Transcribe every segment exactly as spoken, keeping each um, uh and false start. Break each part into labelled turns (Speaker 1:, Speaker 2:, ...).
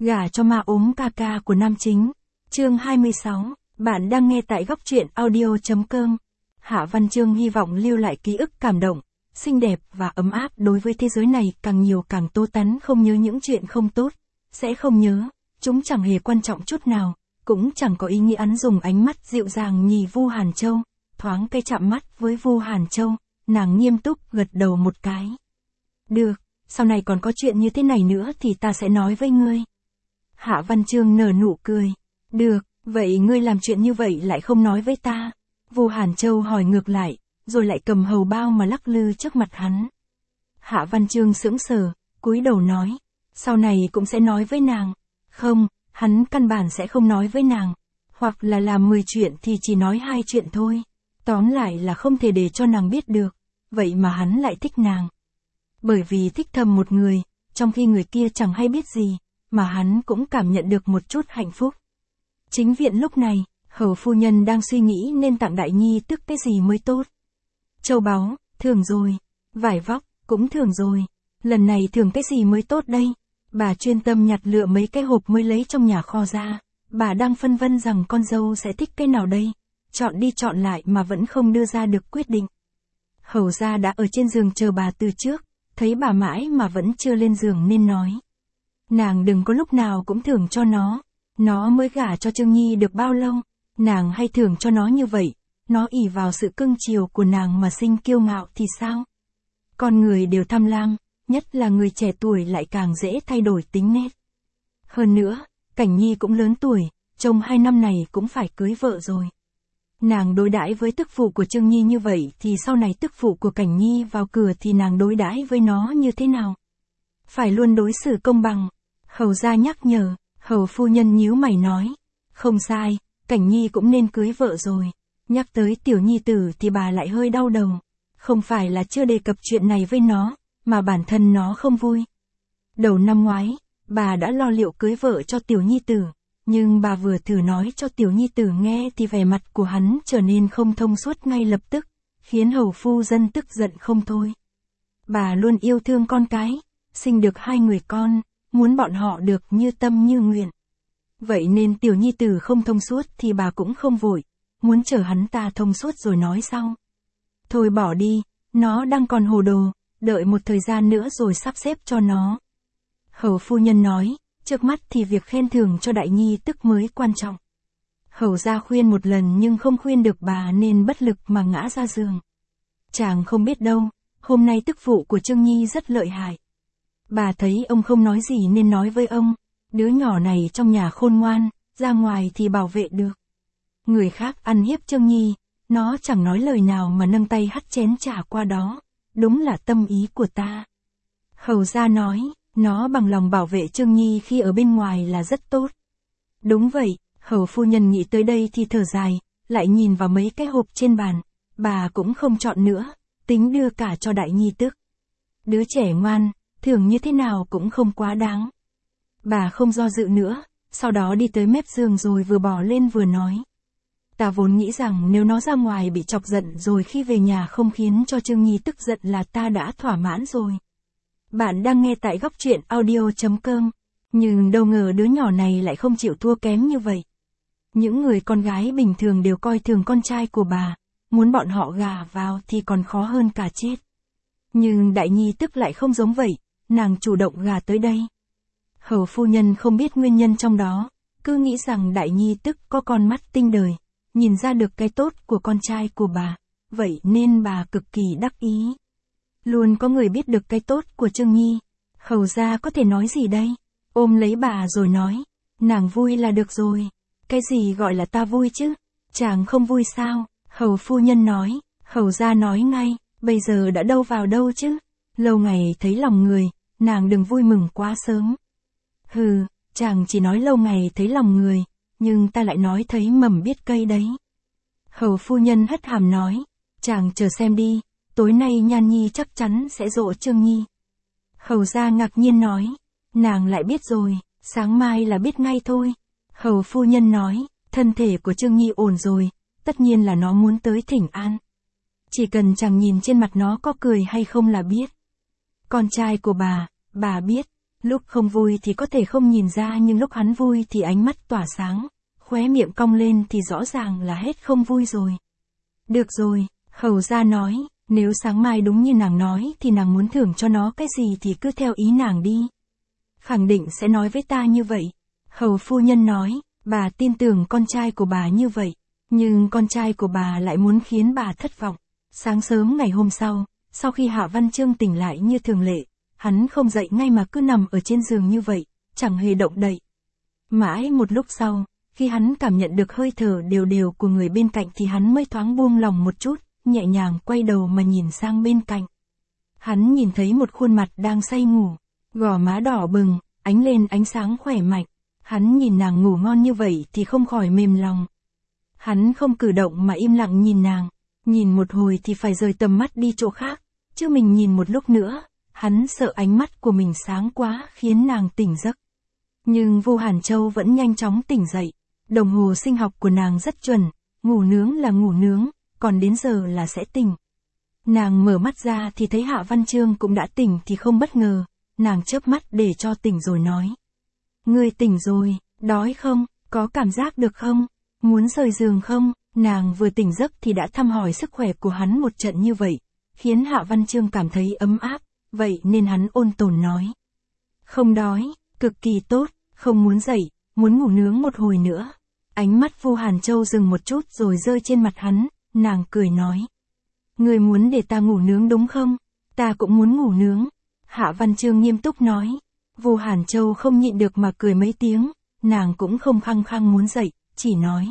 Speaker 1: Gả cho ma ốm ca ca của nam chính. Chương hai mươi sáu, bạn đang nghe tại góc truyện audio.com. Hạ Văn Chương hy vọng lưu lại ký ức cảm động, xinh đẹp và ấm áp đối với thế giới này, càng nhiều càng tô tắn, không nhớ những chuyện không tốt, sẽ không nhớ, chúng chẳng hề quan trọng chút nào, cũng chẳng có ý nghĩa. Hắn dùng ánh mắt dịu dàng nhìn Vu Hàn Châu, thoáng cái chạm mắt với Vu Hàn Châu, nàng nghiêm túc gật đầu một cái. Được, sau này còn có chuyện như thế này nữa thì ta sẽ nói với ngươi. Hạ Văn Chương nở nụ cười. Được, vậy ngươi làm chuyện như vậy lại không nói với ta? Vu Hàn Châu hỏi ngược lại, rồi lại cầm hầu bao mà lắc lư trước mặt hắn. Hạ Văn Chương sững sờ, cúi đầu nói, sau này cũng sẽ nói với nàng. Không, hắn căn bản sẽ không nói với nàng. Hoặc là làm mười chuyện thì chỉ nói hai chuyện thôi. Tóm lại là không thể để cho nàng biết được. Vậy mà hắn lại thích nàng. Bởi vì thích thầm một người, trong khi người kia chẳng hay biết gì, mà hắn cũng cảm nhận được một chút hạnh phúc. Chính viện lúc này, hầu phu nhân đang suy nghĩ nên tặng Đại Nhi tức cái gì mới tốt. Châu báu, thường rồi. Vải vóc, cũng thường rồi. Lần này thường cái gì mới tốt đây? Bà chuyên tâm nhặt lựa mấy cái hộp mới lấy trong nhà kho ra. Bà đang phân vân rằng con dâu sẽ thích cái nào đây. Chọn đi chọn lại mà vẫn không đưa ra được quyết định. Hầu gia đã ở trên giường chờ bà từ trước, thấy bà mãi mà vẫn chưa lên giường nên nói. Nàng đừng có lúc nào cũng thưởng cho nó. Nó mới gả cho Trương Nhi được bao lâu, nàng hay thưởng cho nó như vậy, nó ỷ vào sự cưng chiều của nàng mà sinh kiêu ngạo thì sao? Con người đều tham lam, nhất là người trẻ tuổi lại càng dễ thay đổi tính nết. Hơn nữa, Cảnh Nhi cũng lớn tuổi, trông hai năm này cũng phải cưới vợ rồi. Nàng đối đãi với tức phụ của Trương Nhi như vậy thì sau này tức phụ của Cảnh Nhi vào cửa thì nàng đối đãi với nó như thế nào? Phải luôn đối xử công bằng. Hầu gia nhắc nhở. Hầu phu nhân nhíu mày nói, không sai, Cảnh Nhi cũng nên cưới vợ rồi. Nhắc tới tiểu nhi tử thì bà lại hơi đau đầu. Không phải là chưa đề cập chuyện này với nó, mà bản thân nó không vui. Đầu năm ngoái, bà đã lo liệu cưới vợ cho tiểu nhi tử, nhưng bà vừa thử nói cho tiểu nhi tử nghe thì vẻ mặt của hắn trở nên không thông suốt ngay lập tức, khiến hầu phu dân tức giận không thôi. Bà luôn yêu thương con cái, sinh được hai người con, muốn bọn họ được như tâm như nguyện. Vậy nên tiểu nhi tử không thông suốt thì bà cũng không vội, muốn chờ hắn ta thông suốt rồi nói sau. Thôi bỏ đi, nó đang còn hồ đồ, đợi một thời gian nữa rồi sắp xếp cho nó. Hầu phu nhân nói, trước mắt thì việc khen thưởng cho Đại Nhi tức mới quan trọng. Hầu gia khuyên một lần nhưng không khuyên được bà nên bất lực mà ngã ra giường. Chàng không biết đâu, hôm nay tức phụ của Trương Nhi rất lợi hại. Bà thấy ông không nói gì nên nói với ông, đứa nhỏ này trong nhà khôn ngoan, ra ngoài thì bảo vệ được. Người khác ăn hiếp Trương Nhi, nó chẳng nói lời nào mà nâng tay hắt chén trà qua đó, đúng là tâm ý của ta. Hầu gia nói, nó bằng lòng bảo vệ Trương Nhi khi ở bên ngoài là rất tốt. Đúng vậy, hầu phu nhân nghĩ tới đây thì thở dài, lại nhìn vào mấy cái hộp trên bàn, bà cũng không chọn nữa, tính đưa cả cho Đại Nhi tức. Đứa trẻ ngoan, thưởng như thế nào cũng không quá đáng. Bà không do dự nữa, sau đó đi tới mép giường rồi vừa bỏ lên vừa nói. Ta vốn nghĩ rằng nếu nó ra ngoài bị chọc giận rồi khi về nhà không khiến cho Trương Nhi tức giận là ta đã thỏa mãn rồi. Bạn đang nghe tại góc truyện audio.com, nhưng đâu ngờ đứa nhỏ này lại không chịu thua kém như vậy. Những người con gái bình thường đều coi thường con trai của bà, muốn bọn họ gả vào thì còn khó hơn cả chết. Nhưng Đại Nhi tức lại không giống vậy, nàng chủ động gả tới đây. Hầu phu nhân không biết nguyên nhân trong đó, cứ nghĩ rằng Đại Nhi tức có con mắt tinh đời, nhìn ra được cái tốt của con trai của bà, vậy nên bà cực kỳ đắc ý. Luôn có người biết được cái tốt của Trương Nhi. Hầu gia có thể nói gì đây? Ôm lấy bà rồi nói, nàng vui là được rồi. Cái gì gọi là ta vui chứ? Chàng không vui sao? Hầu phu nhân nói, hầu gia nói ngay, bây giờ đã đâu vào đâu chứ? Lâu ngày thấy lòng người, nàng đừng vui mừng quá sớm. Hừ, chàng chỉ nói lâu ngày thấy lòng người, nhưng ta lại nói thấy mầm biết cây đấy. Hầu phu nhân hất hàm nói, chàng chờ xem đi, tối nay Nhan Nhi chắc chắn sẽ dỗ Trương Nhi. Hầu gia ngạc nhiên nói, nàng lại biết rồi, sáng mai là biết ngay thôi. Hầu phu nhân nói, thân thể của Trương Nhi ổn rồi, tất nhiên là nó muốn tới thỉnh an. Chỉ cần chàng nhìn trên mặt nó có cười hay không là biết. Con trai của bà, bà biết, Lúc không vui thì có thể không nhìn ra nhưng lúc hắn vui thì ánh mắt tỏa sáng, khóe miệng cong lên thì rõ ràng là hết không vui rồi. Được rồi, Hầu gia nói, nếu sáng mai đúng như nàng nói thì nàng muốn thưởng cho nó cái gì thì cứ theo ý nàng đi. Khẳng định sẽ nói với ta như vậy. Hầu phu nhân nói, bà tin tưởng con trai của bà như vậy, nhưng con trai của bà lại muốn khiến bà thất vọng. Sáng sớm ngày hôm sau, sau khi Hạ Văn Chương tỉnh lại như thường lệ, hắn không dậy ngay mà cứ nằm ở trên giường như vậy, chẳng hề động đậy. Mãi một lúc sau, khi hắn cảm nhận được hơi thở đều đều của người bên cạnh thì hắn mới thoáng buông lòng một chút, nhẹ nhàng quay đầu mà nhìn sang bên cạnh. Hắn nhìn thấy một khuôn mặt đang say ngủ, gò má đỏ bừng, ánh lên ánh sáng khỏe mạnh. Hắn nhìn nàng ngủ ngon như vậy thì không khỏi mềm lòng. Hắn không cử động mà im lặng nhìn nàng, nhìn một hồi thì phải rời tầm mắt đi chỗ khác, chứ mình nhìn một lúc nữa, hắn sợ ánh mắt của mình sáng quá khiến nàng tỉnh giấc. Nhưng Vu Hàn Châu vẫn nhanh chóng tỉnh dậy, đồng hồ sinh học của nàng rất chuẩn, ngủ nướng là ngủ nướng, còn đến giờ là sẽ tỉnh. Nàng mở mắt ra thì thấy Hạ Văn Chương cũng đã tỉnh thì không bất ngờ, nàng chớp mắt để cho tỉnh rồi nói. Ngươi tỉnh rồi, đói không, có cảm giác được không, muốn rời giường không? Nàng vừa tỉnh giấc thì đã thăm hỏi sức khỏe của hắn một trận như vậy, khiến Hạ Văn Chương cảm thấy ấm áp, vậy nên hắn ôn tồn nói. Không đói, cực kỳ tốt, không muốn dậy, muốn ngủ nướng một hồi nữa. Ánh mắt Vu Hàn Châu dừng một chút rồi rơi trên mặt hắn, nàng cười nói. Ngươi muốn để ta ngủ nướng đúng không? Ta cũng muốn ngủ nướng. Hạ Văn Chương nghiêm túc nói. Vu Hàn Châu không nhịn được mà cười mấy tiếng, nàng cũng không khăng khăng muốn dậy, chỉ nói.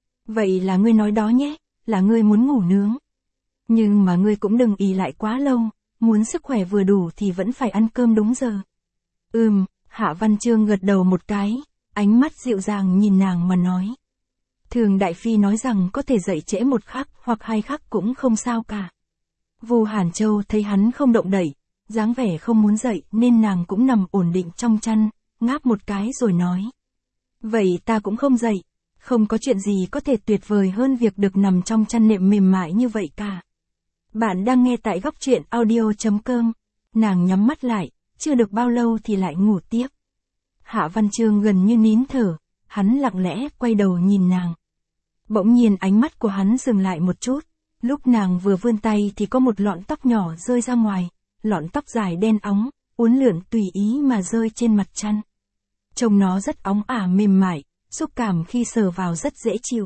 Speaker 1: Vậy là ngươi nói đó nhé, là ngươi muốn ngủ nướng. Nhưng mà ngươi cũng đừng ì lại quá lâu, muốn sức khỏe vừa đủ thì vẫn phải ăn cơm đúng giờ. Ừm, Hạ Văn Chương gật đầu một cái, ánh mắt dịu dàng nhìn nàng mà nói. Thường Đại Phi nói rằng có thể dậy trễ một khắc hoặc hai khắc cũng không sao cả. Vu Hàn Châu thấy hắn không động đậy, dáng vẻ không muốn dậy nên nàng cũng nằm ổn định trong chăn, ngáp một cái rồi nói. Vậy ta cũng không dậy, không có chuyện gì có thể tuyệt vời hơn việc được nằm trong chăn nệm mềm mại như vậy cả. Bạn đang nghe tại góc truyện audio chấm com, nàng nhắm mắt lại, chưa được bao lâu thì lại ngủ tiếp. Hạ Văn Chương gần như nín thở, hắn lặng lẽ quay đầu nhìn nàng. Bỗng nhiên ánh mắt của hắn dừng lại một chút, lúc nàng vừa vươn tay thì có một lọn tóc nhỏ rơi ra ngoài, lọn tóc dài đen óng, uốn lượn tùy ý mà rơi trên mặt chăn. Trông nó rất óng ả mềm mại, xúc cảm khi sờ vào rất dễ chịu.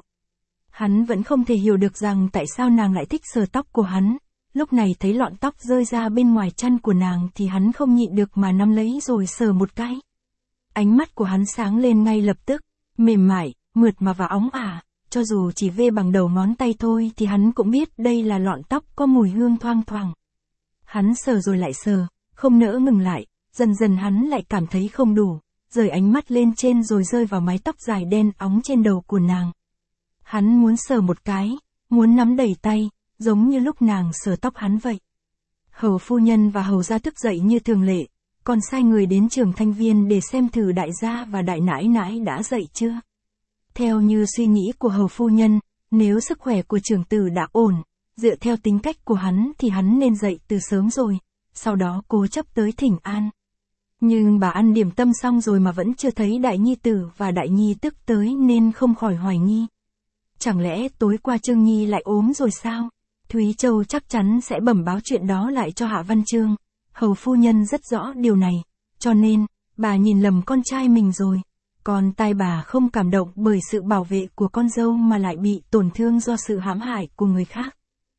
Speaker 1: Hắn vẫn không thể hiểu được rằng tại sao nàng lại thích sờ tóc của hắn, lúc này thấy lọn tóc rơi ra bên ngoài chăn của nàng thì hắn không nhịn được mà nắm lấy rồi sờ một cái. Ánh mắt của hắn sáng lên ngay lập tức, mềm mại, mượt mà và óng ả, cho dù chỉ vê bằng đầu ngón tay thôi thì hắn cũng biết đây là lọn tóc có mùi hương thoang thoảng. Hắn sờ rồi lại sờ, không nỡ ngừng lại, dần dần hắn lại cảm thấy không đủ, rời ánh mắt lên trên rồi rơi vào mái tóc dài đen óng trên đầu của nàng. Hắn muốn sờ một cái, muốn nắm đầy tay, giống như lúc nàng sờ tóc hắn vậy. Hầu phu nhân và hầu gia thức dậy như thường lệ, còn sai người đến Trường Thanh Viên để xem thử đại gia và đại nãi nãi đã dậy chưa. Theo như suy nghĩ của hầu phu nhân, nếu sức khỏe của trưởng tử đã ổn, dựa theo tính cách của hắn thì hắn nên dậy từ sớm rồi, sau đó cố chấp tới thỉnh an. Nhưng bà ăn điểm tâm xong rồi mà vẫn chưa thấy đại nhi tử và đại nhi tức tới nên không khỏi hoài nghi. Chẳng lẽ tối qua Trương Nhi lại ốm rồi sao? Thúy Châu chắc chắn sẽ bẩm báo chuyện đó lại cho Hạ Văn Chương. Hầu phu nhân rất rõ điều này, cho nên, bà nhìn lầm con trai mình rồi. Còn tai bà không cảm động bởi sự bảo vệ của con dâu mà lại bị tổn thương do sự hãm hại của người khác.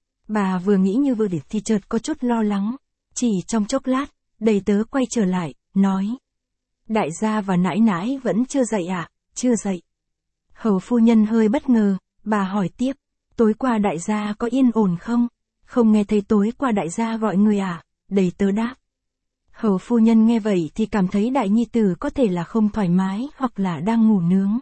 Speaker 1: Bà vừa nghĩ như vừa thì chợt có chút lo lắng. Chỉ trong chốc lát, đầy tớ quay trở lại, nói. Đại gia và nãi nãi vẫn chưa dậy à? Chưa dậy. Hầu phu nhân hơi bất ngờ, bà hỏi tiếp. Tối qua đại gia có yên ổn không? Không nghe thấy tối qua đại gia gọi người à? Đầy tớ đáp. Hầu phu nhân nghe vậy thì cảm thấy đại nhi tử có thể là không thoải mái hoặc là đang ngủ nướng.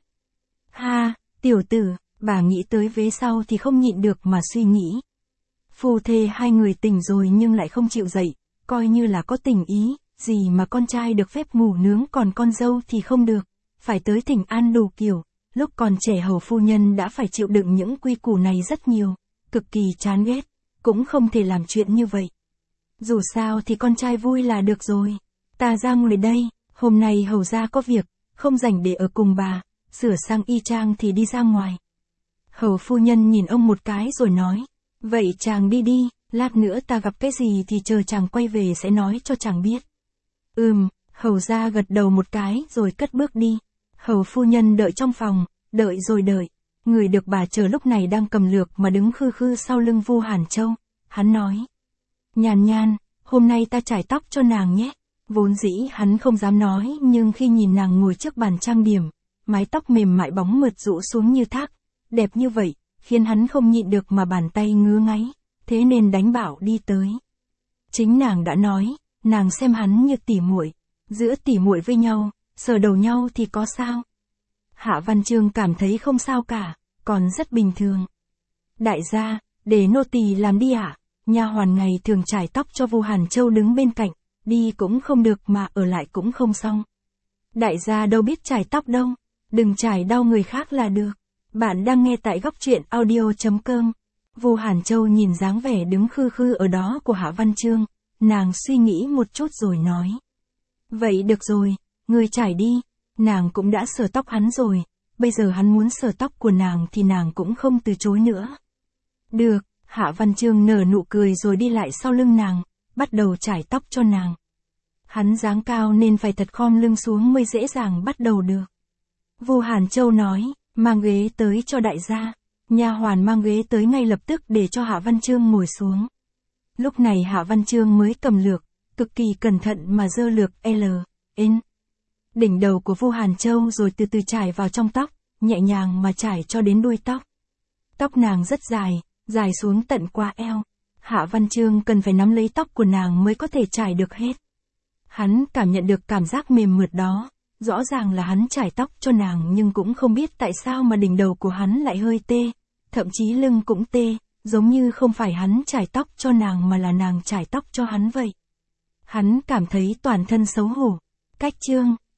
Speaker 1: Ha, tiểu tử, bà nghĩ tới vế sau thì không nhịn được mà suy nghĩ. Phu thê hai người tỉnh rồi nhưng lại không chịu dậy, coi như là có tình ý, gì mà con trai được phép ngủ nướng còn con dâu thì không được, phải tới thỉnh an đủ kiểu. Lúc còn trẻ hầu phu nhân đã phải chịu đựng những quy củ này rất nhiều, cực kỳ chán ghét, cũng không thể làm chuyện như vậy. Dù sao thì con trai vui là được rồi. Ta ra ngoài đây, Hôm nay hầu ra có việc, không rảnh để ở cùng bà, sửa sang y trang thì đi ra ngoài. Hầu phu nhân nhìn ông một cái rồi nói, vậy chàng đi đi, lát nữa ta gặp cái gì thì chờ chàng quay về sẽ nói cho chàng biết. Ừm, hầu ra gật đầu một cái rồi cất bước đi. Hầu phu nhân đợi trong phòng, đợi rồi đợi. Người được bà chờ lúc này đang cầm lược mà đứng khư khư sau lưng Vu Hàn Châu. Hắn nói, Nhàn Nhan, hôm nay ta chải tóc cho nàng nhé. Vốn dĩ hắn không dám nói nhưng khi nhìn nàng ngồi trước bàn trang điểm, mái tóc mềm mại bóng mượt rũ xuống như thác, đẹp như vậy, khiến hắn không nhịn được mà bàn tay ngứa ngáy, thế nên đánh bảo đi tới. Chính nàng đã nói, nàng xem hắn như tỉ muội, giữa tỉ muội với nhau, sờ đầu nhau thì có sao? Hạ Văn Chương cảm thấy không sao cả, còn rất bình thường. Đại gia, để nô tỳ làm đi ạ. À? Nha hoàn ngày thường chải tóc cho Vu Hàn Châu đứng bên cạnh, đi cũng không được mà ở lại cũng không xong. Đại gia đâu biết chải tóc đâu, đừng chải đau người khác là được. Bạn đang nghe tại góc truyện audio chấm com. Vu Hàn Châu nhìn dáng vẻ đứng khư khư ở đó của Hạ Văn Chương, nàng suy nghĩ một chút rồi nói. Vậy được rồi, ngươi chải đi, nàng cũng đã sờ tóc hắn rồi, bây giờ hắn muốn sờ tóc của nàng thì nàng cũng không từ chối nữa. Được, Hạ Văn Chương nở nụ cười rồi đi lại sau lưng nàng, bắt đầu chải tóc cho nàng. Hắn dáng cao nên phải thật khom lưng xuống mới dễ dàng bắt đầu được. Vu Hàn Châu nói, mang ghế tới cho đại gia. Nha hoàn mang ghế tới ngay lập tức để cho Hạ Văn Chương ngồi xuống. Lúc này Hạ Văn Chương mới cầm lược, cực kỳ cẩn thận mà giơ lược L, N. Đỉnh đầu của Vu Hàn Châu rồi từ từ trải vào trong tóc, nhẹ nhàng mà trải cho đến đuôi tóc. Tóc nàng rất dài, dài xuống tận qua eo. Hạ Văn Chương cần phải nắm lấy tóc của nàng mới có thể trải được hết. Hắn cảm nhận được cảm giác mềm mượt đó, rõ ràng là hắn trải tóc cho nàng nhưng cũng không biết tại sao mà đỉnh đầu của hắn lại hơi tê, thậm chí lưng cũng tê, giống như không phải hắn trải tóc cho nàng mà là nàng trải tóc cho hắn vậy. Hắn cảm thấy toàn thân xấu hổ. Cách chương